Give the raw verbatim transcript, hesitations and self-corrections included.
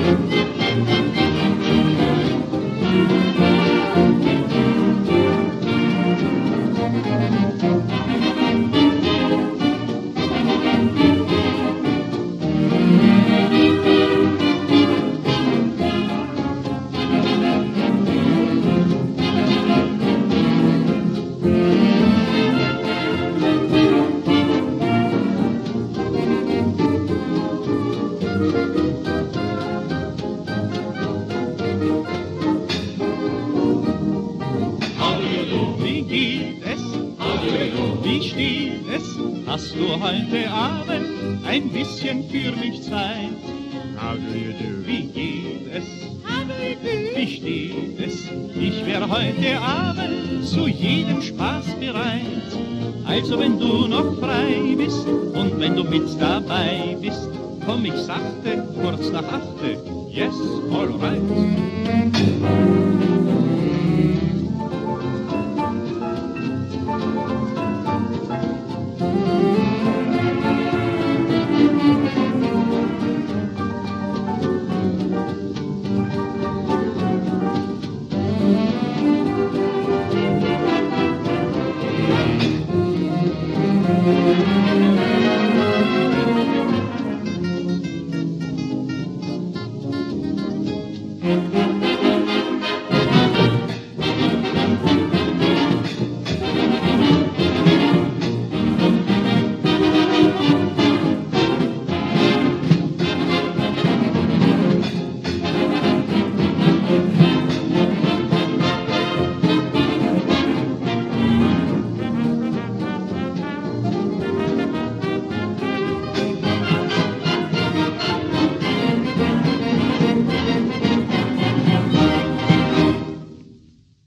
Wie steht es? Hast du heute Abend ein bisschen für mich Zeit? How do you do? Wie geht es? How do you do? Wie steht es? Ich wär heute Abend zu jedem Spaß bereit. Also wenn du noch frei bist und wenn du mit dabei bist, komm ich sachte, kurz nach achte. Yes, all right. Thank you.